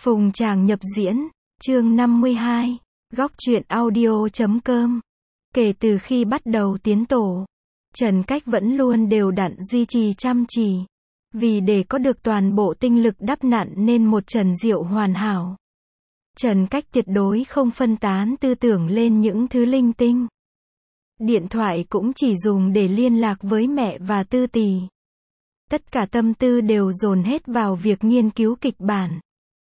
Phùng Tràng nhập diễn, chương 52, góc truyện audio.com. Kể từ khi bắt đầu tiến tổ, Trần Cách vẫn luôn đều đặn duy trì chăm chỉ. Vì để có được toàn bộ tinh lực đắp nặn nên một Trần Diệu hoàn hảo. Trần Cách tuyệt đối không phân tán tư tưởng lên những thứ linh tinh. Điện thoại cũng chỉ dùng để liên lạc với mẹ và Tư Tì. Tất cả tâm tư đều dồn hết vào việc nghiên cứu kịch bản.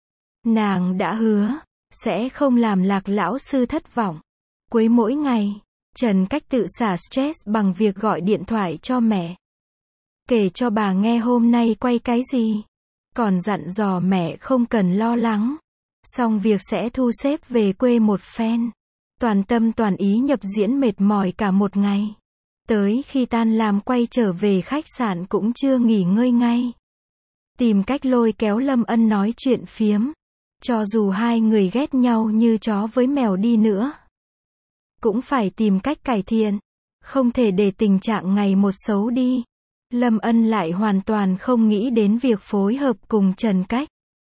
Nàng đã hứa, sẽ không làm Lạc lão sư thất vọng. Cuối mỗi ngày, Trần Cách tự xả stress bằng việc gọi điện thoại cho mẹ. Kể cho bà nghe hôm nay quay cái gì. Còn dặn dò mẹ không cần lo lắng. Xong việc sẽ thu xếp về quê một phen. Toàn tâm toàn ý nhập diễn mệt mỏi cả một ngày. Tới khi tan làm quay trở về khách sạn cũng chưa nghỉ ngơi ngay. Tìm cách lôi kéo Lâm Ân nói chuyện phiếm. Cho dù hai người ghét nhau như chó với mèo đi nữa, cũng phải tìm cách cải thiện. Không thể để tình trạng ngày một xấu đi. Lâm Ân lại hoàn toàn không nghĩ đến việc phối hợp cùng Trần Cách.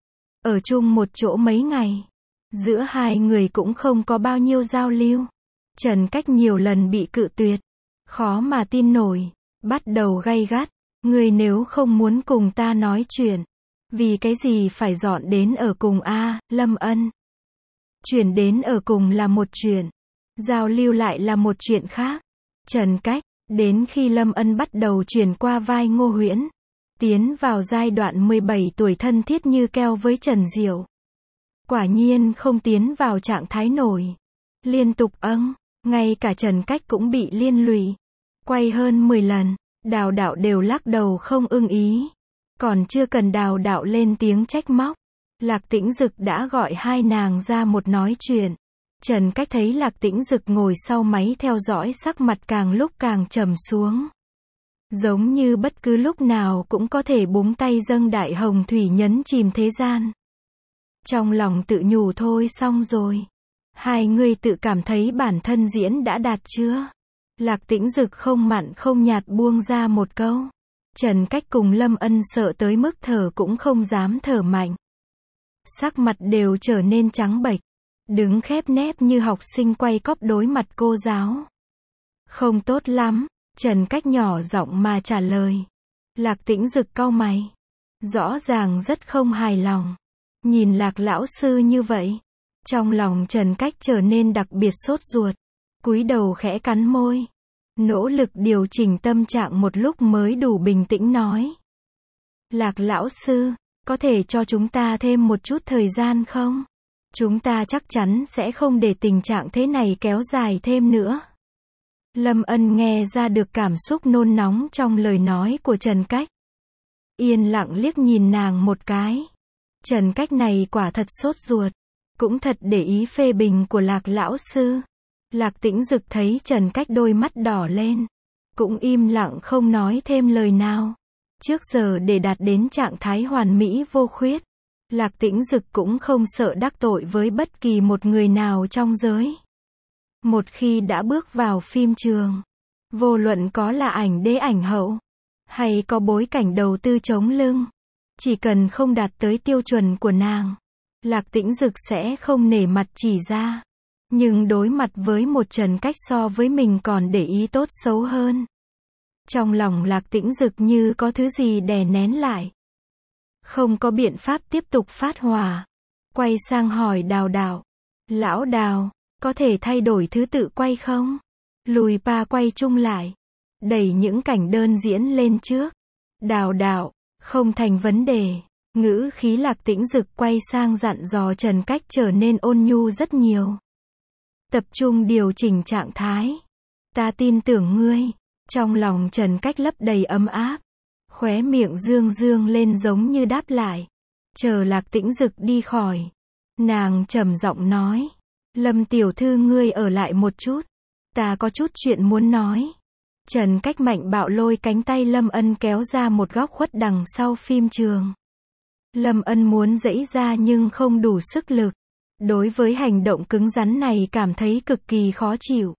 Ở chung một chỗ mấy ngày, giữa hai người cũng không có bao nhiêu giao lưu. Trần Cách nhiều lần bị cự tuyệt. Khó mà tin nổi. Bắt đầu gay gắt. Người nếu không muốn cùng ta nói chuyện, vì cái gì phải dọn đến ở cùng a, Lâm Ân. Chuyển đến ở cùng là một chuyện, giao lưu lại là một chuyện khác. Trần Cách, đến khi Lâm Ân bắt đầu chuyển qua vai Ngô Huyễn, tiến vào giai đoạn 17 tuổi thân thiết như keo với Trần Diệu. Quả nhiên không tiến vào trạng thái nổi. Liên tục ngay cả Trần Cách cũng bị liên lụy. Quay hơn 10 lần, Đào Đạo đều lắc đầu không ưng ý. Còn chưa cần Đào Đạo lên tiếng trách móc, Lạc Tĩnh Dực đã gọi hai nàng ra một nói chuyện. Trần Cách thấy Lạc Tĩnh Dực ngồi sau máy theo dõi, sắc mặt càng lúc càng trầm xuống. Giống như bất cứ lúc nào cũng có thể búng tay dâng đại hồng thủy nhấn chìm thế gian. Trong lòng tự nhủ thôi xong rồi. Hai người tự cảm thấy bản thân diễn đã đạt chưa? Lạc Tĩnh Dực không mặn không nhạt buông ra một câu. Trần Cách cùng Lâm Ân sợ tới mức thở cũng không dám thở mạnh. Sắc mặt đều trở nên trắng bệch. Đứng khép nép như học sinh quay cóp đối mặt cô giáo. Không tốt lắm, Trần Cách nhỏ giọng mà trả lời. Lạc Tĩnh Dực cau mày. Rõ ràng rất không hài lòng. Nhìn Lạc lão sư như vậy, trong lòng Trần Cách trở nên đặc biệt sốt ruột. Cúi đầu khẽ cắn môi. Nỗ lực điều chỉnh tâm trạng một lúc mới đủ bình tĩnh nói. Lạc lão sư, có thể cho chúng ta thêm một chút thời gian không? Chúng ta chắc chắn sẽ không để tình trạng thế này kéo dài thêm nữa. Lâm Ân nghe ra được cảm xúc nôn nóng trong lời nói của Trần Cách. Yên lặng liếc nhìn nàng một cái. Trần Cách này quả thật sốt ruột. Cũng thật để ý phê bình của Lạc lão sư. Lạc Tĩnh Dực thấy Trần Cách đôi mắt đỏ lên. Cũng im lặng không nói thêm lời nào. Trước giờ để đạt đến trạng thái hoàn mỹ vô khuyết, Lạc Tĩnh Dực cũng không sợ đắc tội với bất kỳ một người nào trong giới. Một khi đã bước vào phim trường, vô luận có là ảnh đế ảnh hậu, hay có bối cảnh đầu tư chống lưng, chỉ cần không đạt tới tiêu chuẩn của nàng, Lạc Tĩnh Dực sẽ không nể mặt chỉ ra. Nhưng đối mặt với một Trần Cách so với mình còn để ý tốt xấu hơn. Trong lòng Lạc Tĩnh Dực như có thứ gì đè nén lại. Không có biện pháp tiếp tục phát hỏa. Quay sang hỏi Đào Đạo. Lão Đào, có thể thay đổi thứ tự quay không? Lùi pa quay chung lại. Đẩy những cảnh đơn diễn lên trước. Đào Đạo, không thành vấn đề. Ngữ khí Lạc Tĩnh Dực quay sang dặn dò Trần Cách trở nên ôn nhu rất nhiều. Tập trung điều chỉnh trạng thái. Ta tin tưởng ngươi. Trong lòng Trần Cách lấp đầy ấm áp. Khóe miệng dương dương lên giống như đáp lại. Chờ Lạc Tĩnh Dực đi khỏi, nàng trầm giọng nói. Lâm tiểu thư ngươi ở lại một chút. Ta có chút chuyện muốn nói. Trần Cách mạnh bạo lôi cánh tay Lâm Ân kéo ra một góc khuất đằng sau phim trường. Lâm Ân muốn giãy ra nhưng không đủ sức lực. Đối với hành động cứng rắn này cảm thấy cực kỳ khó chịu.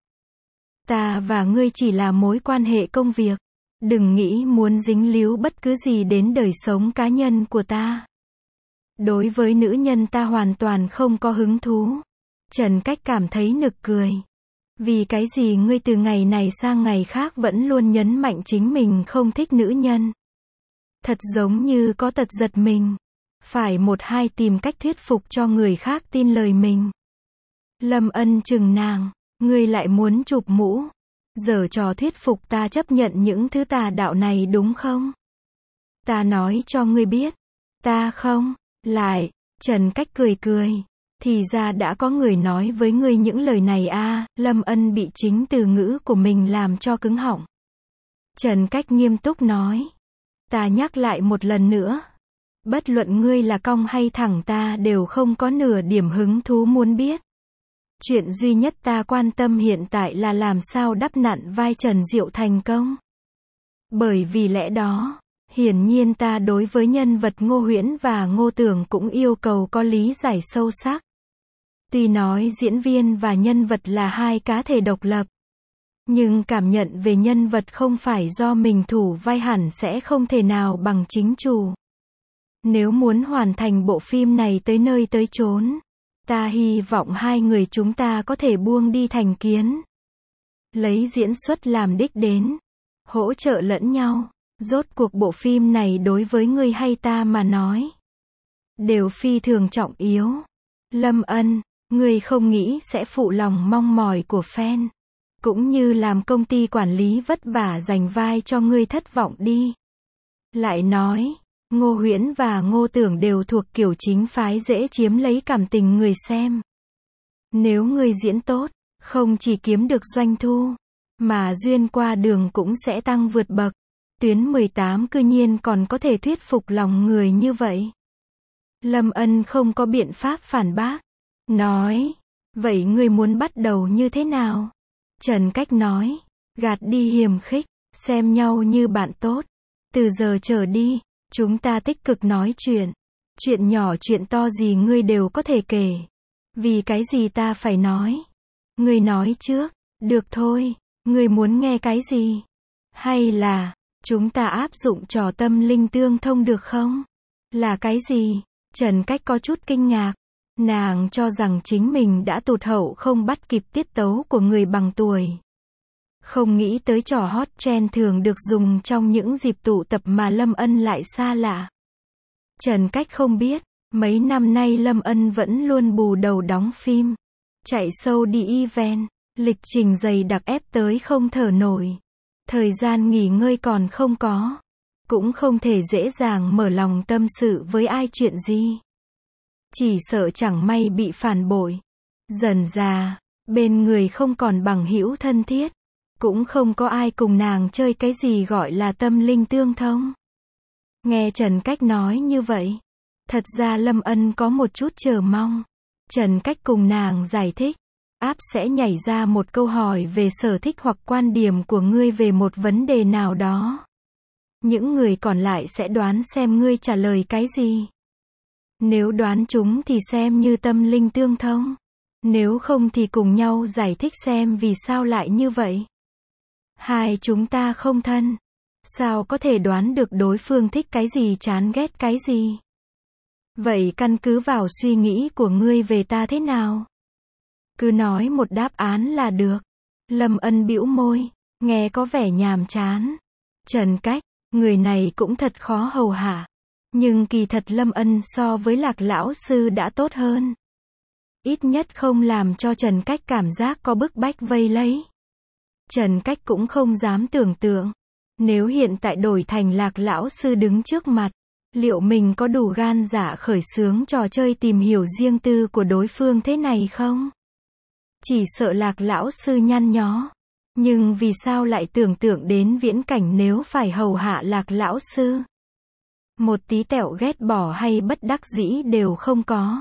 Ta và ngươi chỉ là mối quan hệ công việc. Đừng nghĩ muốn dính líu bất cứ gì đến đời sống cá nhân của ta. Đối với nữ nhân ta hoàn toàn không có hứng thú. Trần Cách cảm thấy nực cười. Vì cái gì ngươi từ ngày này sang ngày khác vẫn luôn nhấn mạnh chính mình không thích nữ nhân? Thật giống như có tật giật mình. Phải một hai tìm cách thuyết phục cho người khác tin lời mình. Lâm Ân chừng nàng, ngươi lại muốn chụp mũ. Giở trò thuyết phục ta chấp nhận những thứ tà đạo này đúng không? Ta nói cho ngươi biết. Ta không. Lại, Trần Cách cười cười. Thì ra đã có người nói với ngươi những lời này a. Lâm Ân bị chính từ ngữ của mình làm cho cứng họng. Trần Cách nghiêm túc nói. Ta nhắc lại một lần nữa. Bất luận ngươi là cong hay thẳng ta đều không có nửa điểm hứng thú muốn biết. Chuyện duy nhất ta quan tâm hiện tại là làm sao đắp nặn vai Trần Diệu thành công. Bởi vì lẽ đó, hiển nhiên ta đối với nhân vật Ngô Huyễn và Ngô Tưởng cũng yêu cầu có lý giải sâu sắc. Tuy nói diễn viên và nhân vật là hai cá thể độc lập, nhưng cảm nhận về nhân vật không phải do mình thủ vai hẳn sẽ không thể nào bằng chính chủ. Nếu muốn hoàn thành bộ phim này tới nơi tới chốn, ta hy vọng hai người chúng ta có thể buông đi thành kiến. Lấy diễn xuất làm đích đến. Hỗ trợ lẫn nhau. Rốt cuộc bộ phim này đối với ngươi hay ta mà nói, đều phi thường trọng yếu. Lâm Ân, ngươi không nghĩ sẽ phụ lòng mong mỏi của fan. Cũng như làm công ty quản lý vất vả dành vai cho ngươi thất vọng đi. Lại nói, Ngô Huyễn và Ngô Tưởng đều thuộc kiểu chính phái dễ chiếm lấy cảm tình người xem. Nếu ngươi diễn tốt, không chỉ kiếm được doanh thu, mà duyên qua đường cũng sẽ tăng vượt bậc. Tuyến 18 cư nhiên còn có thể thuyết phục lòng người như vậy. Lâm Ân không có biện pháp phản bác. Nói, vậy ngươi muốn bắt đầu như thế nào? Trần Cách nói, gạt đi hiềm khích, xem nhau như bạn tốt. Từ giờ trở đi, chúng ta tích cực nói chuyện. Chuyện nhỏ chuyện to gì ngươi đều có thể kể. Vì cái gì ta phải nói? Ngươi nói trước, được thôi, ngươi muốn nghe cái gì? Hay là, chúng ta áp dụng trò tâm linh tương thông được không? Là cái gì? Trần Cách có chút kinh ngạc. Nàng cho rằng chính mình đã tụt hậu không bắt kịp tiết tấu của người bằng tuổi. Không nghĩ tới trò hot trend thường được dùng trong những dịp tụ tập mà Lâm Ân lại xa lạ. Trần Cách không biết, mấy năm nay Lâm Ân vẫn luôn bù đầu đóng phim, chạy show đi event, lịch trình dày đặc ép tới không thở nổi. Thời gian nghỉ ngơi còn không có, cũng không thể dễ dàng mở lòng tâm sự với ai chuyện gì. Chỉ sợ chẳng may bị phản bội. Dần dà, bên người không còn bằng hữu thân thiết, cũng không có ai cùng nàng chơi cái gì gọi là tâm linh tương thông. Nghe Trần Cách nói như vậy, thật ra Lâm Ân có một chút chờ mong. Trần Cách cùng nàng giải thích, áp sẽ nhảy ra một câu hỏi về sở thích hoặc quan điểm của ngươi về một vấn đề nào đó. Những người còn lại sẽ đoán xem ngươi trả lời cái gì. Nếu đoán chúng thì xem như tâm linh tương thông. Nếu không thì cùng nhau giải thích xem vì sao lại như vậy. Hai chúng ta không thân. Sao có thể đoán được đối phương thích cái gì chán ghét cái gì? Vậy căn cứ vào suy nghĩ của ngươi về ta thế nào? Cứ nói một đáp án là được. Lâm Ân bĩu môi, nghe có vẻ nhàm chán. Trần Cách, người này cũng thật khó hầu hạ. Nhưng kỳ thật Lâm Ân so với Lạc lão sư đã tốt hơn. Ít nhất không làm cho Trần Cách cảm giác có bức bách vây lấy. Trần Cách cũng không dám tưởng tượng, nếu hiện tại đổi thành Lạc lão sư đứng trước mặt, liệu mình có đủ gan dạ khởi xướng trò chơi tìm hiểu riêng tư của đối phương thế này không? Chỉ sợ Lạc lão sư nhăn nhó. Nhưng vì sao lại tưởng tượng đến viễn cảnh nếu phải hầu hạ Lạc lão sư? Một tí tẹo ghét bỏ hay bất đắc dĩ đều không có.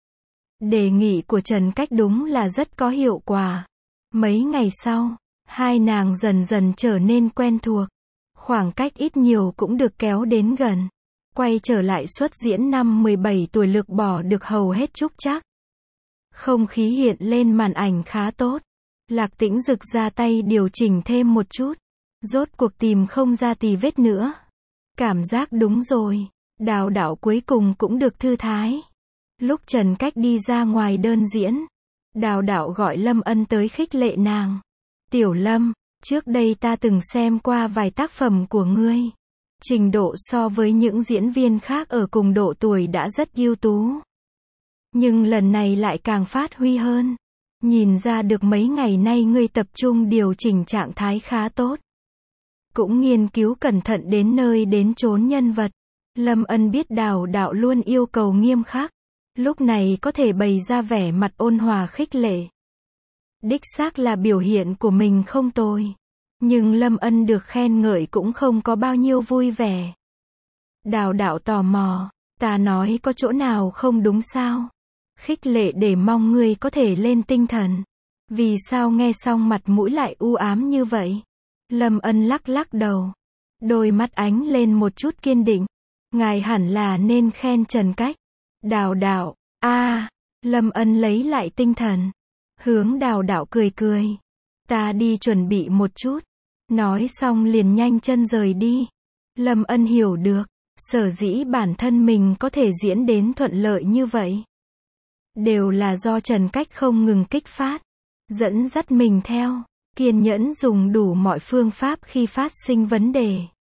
Đề nghị của Trần Cách đúng là rất có hiệu quả. Mấy ngày sau, hai nàng dần dần trở nên quen thuộc. Khoảng cách ít nhiều cũng được kéo đến gần. Quay trở lại xuất diễn năm 17 tuổi lược bỏ được hầu hết trúc trắc. Không khí hiện lên màn ảnh khá tốt. Lạc Tĩnh Dực ra tay điều chỉnh thêm một chút. Rốt cuộc tìm không ra tì vết nữa. Cảm giác đúng rồi. Đào Đào cuối cùng cũng được thư thái. Lúc Trần Cách đi ra ngoài đơn diễn, Đào Đào gọi Lâm Ân tới khích lệ nàng. Tiểu Lâm, trước đây ta từng xem qua vài tác phẩm của ngươi. Trình độ so với những diễn viên khác ở cùng độ tuổi đã rất ưu tú. Nhưng lần này lại càng phát huy hơn. Nhìn ra được mấy ngày nay ngươi tập trung điều chỉnh trạng thái khá tốt. Cũng nghiên cứu cẩn thận đến nơi đến chốn nhân vật. Lâm Ân biết Đào Đào luôn yêu cầu nghiêm khắc. Lúc này có thể bày ra vẻ mặt ôn hòa khích lệ. Đích xác là biểu hiện của mình không tồi. Nhưng Lâm Ân được khen ngợi cũng không có bao nhiêu vui vẻ. Đào Đào tò mò, ta nói có chỗ nào không đúng sao? Khích lệ để mong ngươi có thể lên tinh thần. Vì sao nghe xong mặt mũi lại u ám như vậy? Lâm Ân lắc lắc đầu. Đôi mắt ánh lên một chút kiên định. Ngài hẳn là nên khen Trần Cách. Đào Đào, Lâm Ân lấy lại tinh thần. Hướng Đào Đào cười cười. Ta đi chuẩn bị một chút. Nói xong liền nhanh chân rời đi. Lâm Ân hiểu được, sở dĩ bản thân mình có thể diễn đến thuận lợi như vậy. Đều là do Trần Cách không ngừng kích phát, dẫn dắt mình theo, kiên nhẫn dùng đủ mọi phương pháp khi phát sinh vấn đề.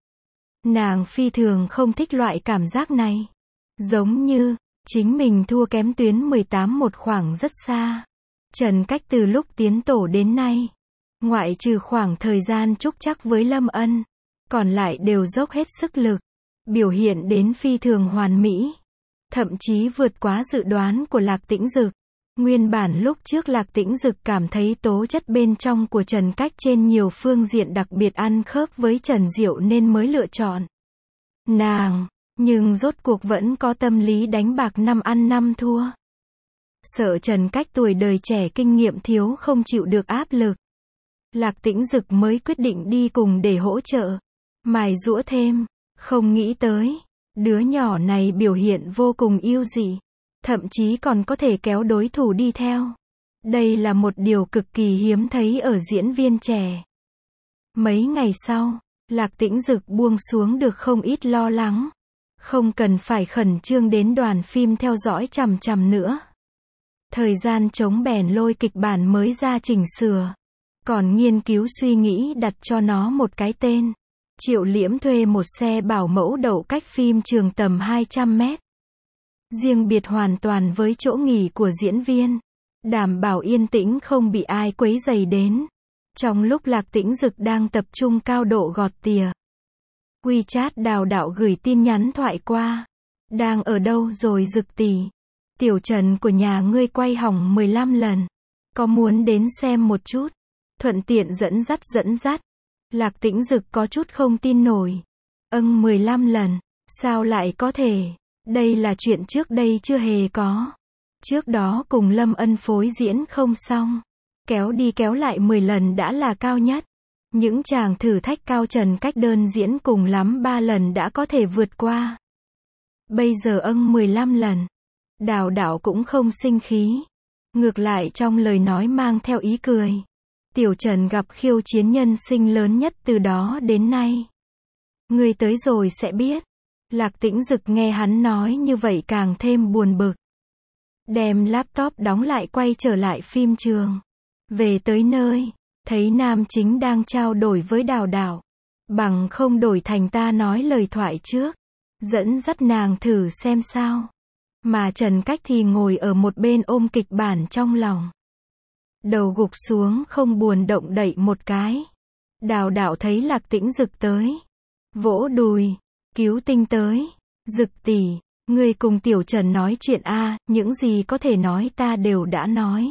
Nàng phi thường không thích loại cảm giác này. Giống như, chính mình thua kém tuyến 18 một khoảng rất xa. Trần Cách từ lúc tiến tổ đến nay, ngoại trừ khoảng thời gian trúc trắc với Lâm Ân, còn lại đều dốc hết sức lực, biểu hiện đến phi thường hoàn mỹ. Thậm chí vượt quá dự đoán của Lạc Tĩnh Dực. Nguyên bản lúc trước Lạc Tĩnh Dực cảm thấy tố chất bên trong của Trần Cách trên nhiều phương diện đặc biệt ăn khớp với Trần Diệu nên mới lựa chọn nàng, nhưng rốt cuộc vẫn có tâm lý đánh bạc 5 ăn 5 thua. Sợ Trần Cách tuổi đời trẻ kinh nghiệm thiếu không chịu được áp lực. Lạc Tĩnh Dực mới quyết định đi cùng để hỗ trợ, mài giũa thêm, không nghĩ tới, đứa nhỏ này biểu hiện vô cùng ưu dị, thậm chí còn có thể kéo đối thủ đi theo. Đây là một điều cực kỳ hiếm thấy ở diễn viên trẻ. Mấy ngày sau, Lạc Tĩnh Dực buông xuống được không ít lo lắng. Không cần phải khẩn trương đến đoàn phim theo dõi chằm chằm nữa. Thời gian trống bèn lôi kịch bản mới ra chỉnh sửa. Còn nghiên cứu suy nghĩ đặt cho nó một cái tên. Triệu Liễm thuê một xe bảo mẫu đậu cách phim trường tầm 200 mét. Riêng biệt hoàn toàn với chỗ nghỉ của diễn viên. Đảm bảo yên tĩnh không bị ai quấy rầy đến. Trong lúc Lạc Tĩnh Dực đang tập trung cao độ gọt tỉa, WeChat Đào Đào gửi tin nhắn thoại qua. Đang ở đâu rồi Dực tỷ? Tiểu Trần của nhà ngươi quay hỏng 15 lần. Có muốn đến xem một chút? Thuận tiện dẫn dắt. Lạc Tĩnh Dực có chút không tin nổi. 15 lần. Sao lại có thể? Đây là chuyện trước đây chưa hề có. Trước đó cùng Lâm Ân phối diễn không xong. Kéo đi kéo lại 10 lần đã là cao nhất. Những chàng thử thách cao Trần Cách đơn diễn cùng lắm 3 lần đã có thể vượt qua. Bây giờ 15 lần. Đào Đào cũng không sinh khí. Ngược lại trong lời nói mang theo ý cười. Tiểu Trần gặp khiêu chiến nhân sinh lớn nhất từ đó đến nay. Ngươi tới rồi sẽ biết. Lạc Tĩnh Dực nghe hắn nói như vậy càng thêm buồn bực. Đem laptop đóng lại quay trở lại phim trường. Về tới nơi, thấy nam chính đang trao đổi với Đào Đào. Bằng không đổi thành ta nói lời thoại trước. Dẫn dắt nàng thử xem sao. Mà Trần Cách thì ngồi ở một bên ôm kịch bản trong lòng. Đầu gục xuống không buồn động đậy một cái. Đào Đào thấy Lạc Tĩnh Dực tới. Vỗ đùi. Cứu tinh tới. Dực tỷ, ngươi cùng Tiểu Trần nói chuyện những gì có thể nói ta đều đã nói.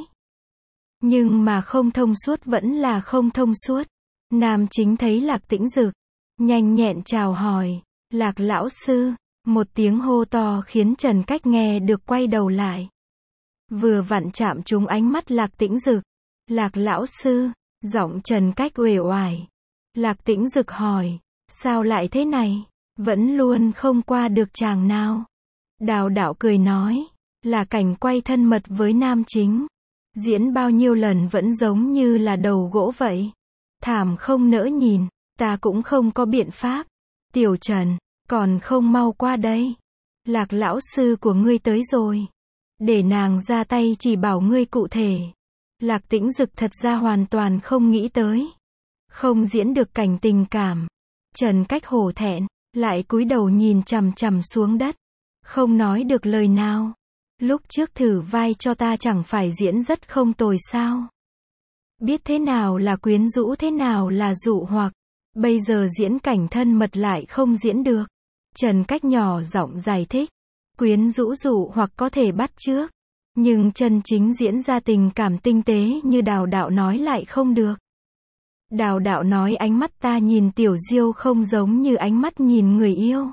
Nhưng mà không thông suốt vẫn là không thông suốt. Nam chính thấy Lạc Tĩnh Dực. Nhanh nhẹn chào hỏi. Lạc lão sư. Một tiếng hô to khiến Trần Cách nghe được quay đầu lại. Vừa vặn chạm trúng ánh mắt Lạc Tĩnh Dực. Lạc lão sư. Giọng Trần Cách uể oải. Lạc Tĩnh Dực hỏi. Sao lại thế này? Vẫn luôn không qua được chàng nào. Đào Đào cười nói. Là cảnh quay thân mật với nam chính. Diễn bao nhiêu lần vẫn giống như là đầu gỗ vậy. Thảm không nỡ nhìn. Ta cũng không có biện pháp. Tiểu Trần. Còn không mau qua đây. Lạc lão sư của ngươi tới rồi. Để nàng ra tay chỉ bảo ngươi cụ thể. Lạc Tĩnh Dực thật ra hoàn toàn không nghĩ tới. Không diễn được cảnh tình cảm. Trần Cách hổ thẹn, lại cúi đầu nhìn chằm chằm xuống đất. Không nói được lời nào. Lúc trước thử vai cho ta chẳng phải diễn rất không tồi sao. Biết thế nào là quyến rũ, thế nào là dụ hoặc. Bây giờ diễn cảnh thân mật lại không diễn được. Trần Cách nhỏ giọng giải thích. Quyến rũ dụ hoặc có thể bắt chước. Nhưng chân chính diễn ra tình cảm tinh tế như Đào Đạo nói lại không được. Đào Đạo nói ánh mắt ta nhìn Tiểu Diêu không giống như ánh mắt nhìn người yêu.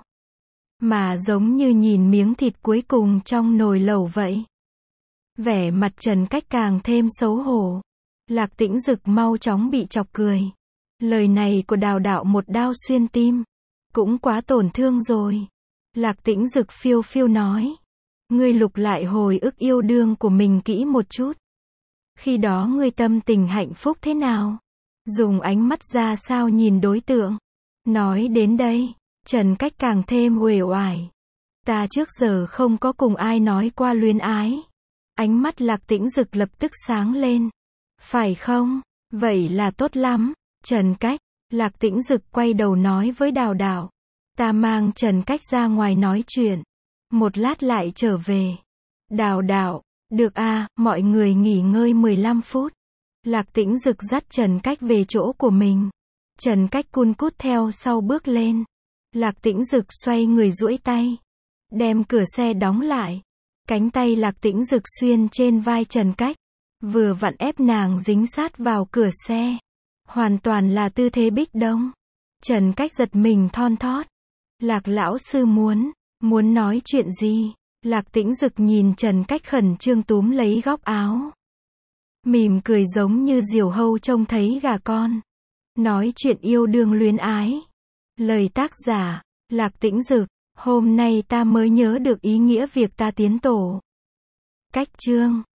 Mà giống như nhìn miếng thịt cuối cùng trong nồi lẩu vậy. Vẻ mặt Trần Cách càng thêm xấu hổ. Lạc Tĩnh Dực mau chóng bị chọc cười. Lời này của Đào Đạo một đao xuyên tim. Cũng quá tổn thương rồi. Lạc Tĩnh Dực phiêu phiêu nói. Ngươi lục lại hồi ức yêu đương của mình kỹ một chút. Khi đó ngươi tâm tình hạnh phúc thế nào? Dùng ánh mắt ra sao nhìn đối tượng? Nói đến đây, Trần Cách càng thêm uể oải. Ta trước giờ không có cùng ai nói qua luyến ái. Ánh mắt Lạc Tĩnh Dực lập tức sáng lên. Phải không? Vậy là tốt lắm. Trần Cách, Lạc Tĩnh Dực quay đầu nói với Đào Đạo. Ta mang Trần Cách ra ngoài nói chuyện. Một lát lại trở về. Đào Đạo, được à, mọi người nghỉ ngơi 15 phút. Lạc Tĩnh Dực dắt Trần Cách về chỗ của mình. Trần Cách cun cút theo sau bước lên. Lạc Tĩnh Dực xoay người duỗi tay. Đem cửa xe đóng lại. Cánh tay Lạc Tĩnh Dực xuyên trên vai Trần Cách. Vừa vặn ép nàng dính sát vào cửa xe. Hoàn toàn là tư thế bích đông. Trần Cách giật mình thon thót. Lạc lão sư muốn nói chuyện gì? Lạc Tĩnh Dực nhìn Trần Cách khẩn trương túm lấy góc áo. Mỉm cười giống như diều hâu trông thấy gà con. Nói chuyện yêu đương luyến ái. Lời tác giả, Lạc Tĩnh Dực. Hôm nay ta mới nhớ được ý nghĩa việc ta tiến tổ. Cách chương